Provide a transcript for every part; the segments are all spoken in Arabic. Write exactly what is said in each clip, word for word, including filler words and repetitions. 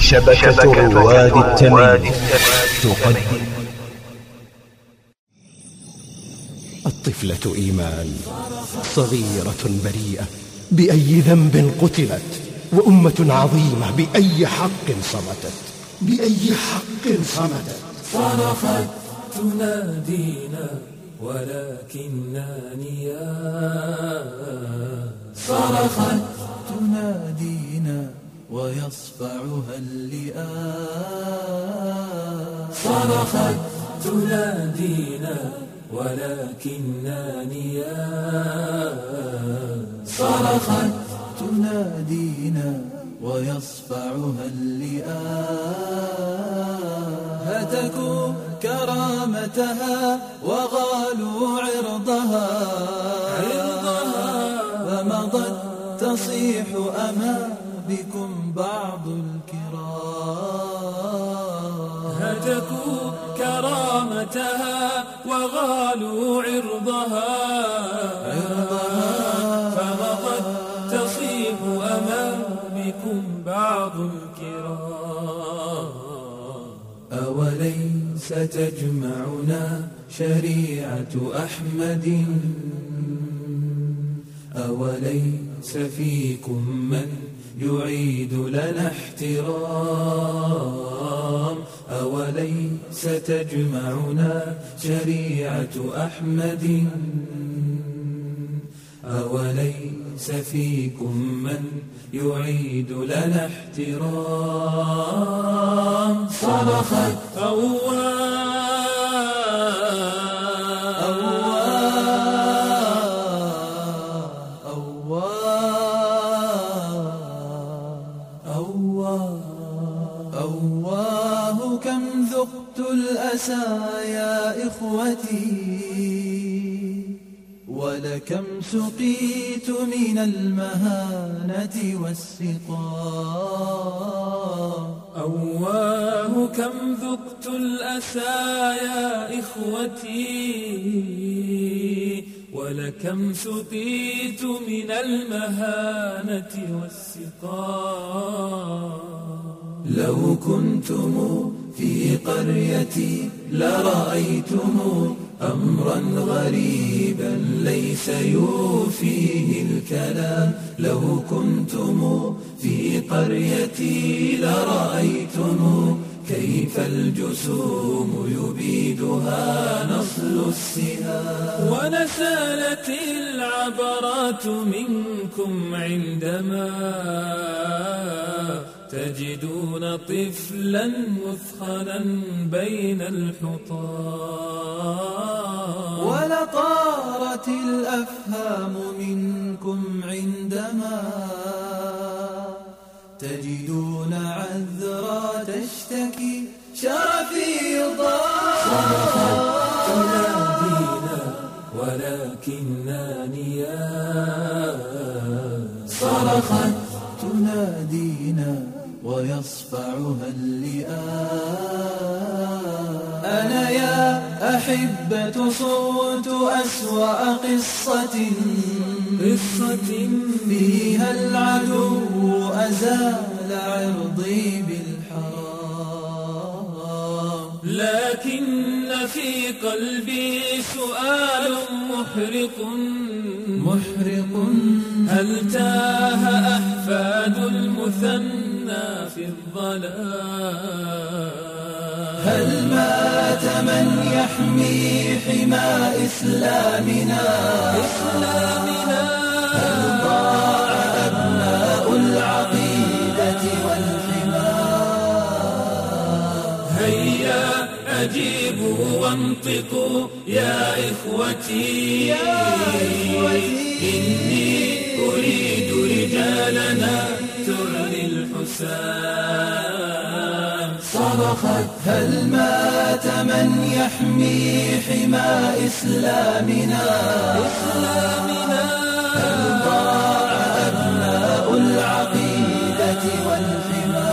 شبكة رواد التميم تقدم. الطفلة إيمان صغيرة بريئة، بأي ذنب قتلت؟ وأمة عظيمة بأي حق صمتت؟ بأي حق صمتت؟ صرخت تنادينا ولكننا نيام، صرخت تنادينا ويصفعها اللئام، صرخت تنادينا ولكننا نيام، صرخت تنادينا ويصفعها اللئام، هتكوا كرامتها وغالوا عرضها، عرضها فمضت تصيح أما بكم بعض الكرام، هتكوا كرامتها وغالوا عرضها، عرضها فمضت تصيح أمامكم بعض الكرام. أوليس تجمعنا شريعة أحمد؟ أوليس فيكم من يعيد لنا احترام؟ أوليس تجمعنا شريعة أحمد؟ أوليس فيكم من يعيد لنا احترام؟ صرخت أواه أواه كم ذقت الأسى يا إخوتي، ولكم سقيت من المهانة والسقام. أواه كم ذقت الأسى يا إخوتي، ولكم سقيت من المهانة والسقام. لو كنتم في قريتي لرأيتم أمرا غريبا ليس يوفيه الكلام. لو كنتم في قريتي لرأيتم كيف الجسوم يبيدها نصل السهام. ونسالت العبرات منكم عندما تجدون طفلا مثخنا بين الحطام. ولطارت الأفهام منكم عندما تجدون عذرا تشتكي شرفي ضاع. صرخت تنادينا ولكننا نيام، صرخت تنادينا ويصفعها اللئام. أنا يا أحبة صوت أسوأ قصة، قصة فيها العدو أزال عرضي بالحرام. لكن في قلبي سؤال محرق محرق، هل تاه أحفاد المثنى في الظلام؟ هل مات من يحمي حمى إسلامنا؟ إسلامنا هل ضاع أبناء العقيدة والحمى؟ هيا أجيبوا وانطقوا يا إخوتي، يا إخوتي إني أريد رجالنا ترني الحسام. صرخت هل مات من يحمي حمى إسلامنا؟ إسلامنا هل ضاع أبناء العقيدة والحمى؟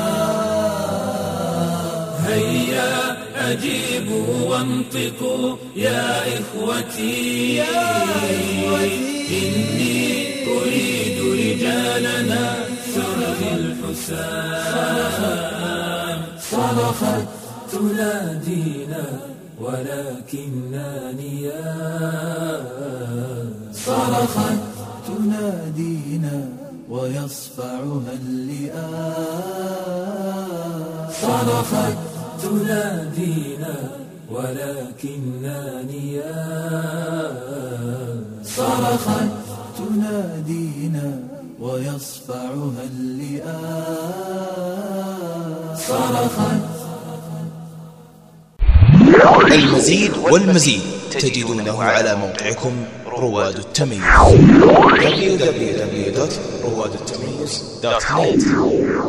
هيا أجيبوا وانطقوا يا إخوتي، يا إخوتي إني أريد رجالنا سرد الحسام. صرخت تنادينا ولكننا نيام، صرخت تنادينا ويصفعها اللئام، صرخت تنادينا ولكننا نيام، صرخت تنادينا ويصفعها اللئام، صرخت. المزيد والمزيد تجدونه على موقعكم رواد التميز دبليو دبليو دبليو دوت رواد التميز دوت نت.